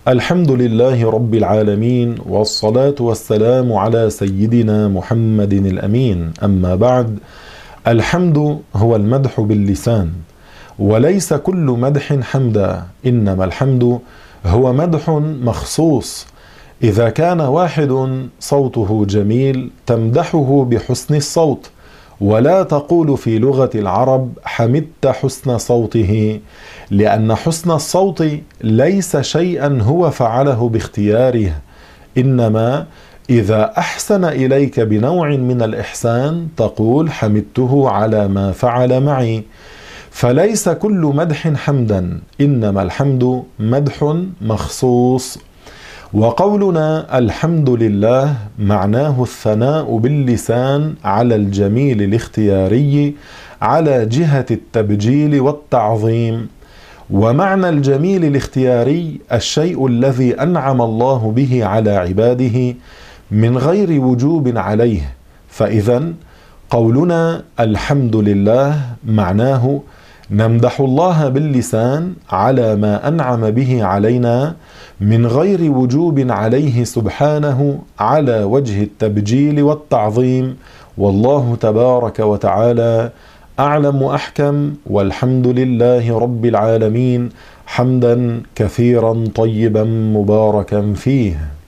الحمد لله رب العالمين، والصلاة والسلام على سيدنا محمد الأمين. أما بعد، الحمد هو المدح باللسان، وليس كل مدح حمدا، إنما الحمد هو مدح مخصوص. إذا كان واحد صوته جميل تمدحه بحسن الصوت، ولا تقول في لغة العرب حمدت حسن صوته، لأن حسن الصوت ليس شيئا هو فعله باختياره، إنما إذا أحسن إليك بنوع من الإحسان تقول حمدته على ما فعل معي. فليس كل مدح حمدا، إنما الحمد مدح مخصوص. وقولنا الحمد لله معناه الثناء باللسان على الجميل الاختياري على جهة التبجيل والتعظيم. ومعنى الجميل الاختياري الشيء الذي أنعم الله به على عباده من غير وجوب عليه. فإذا قولنا الحمد لله معناه نمدح الله باللسان على ما أنعم به علينا من غير وجوب عليه سبحانه على وجه التبجيل والتعظيم. والله تبارك وتعالى أعلم وأحكم، والحمد لله رب العالمين، حمدا كثيرا طيبا مباركا فيه.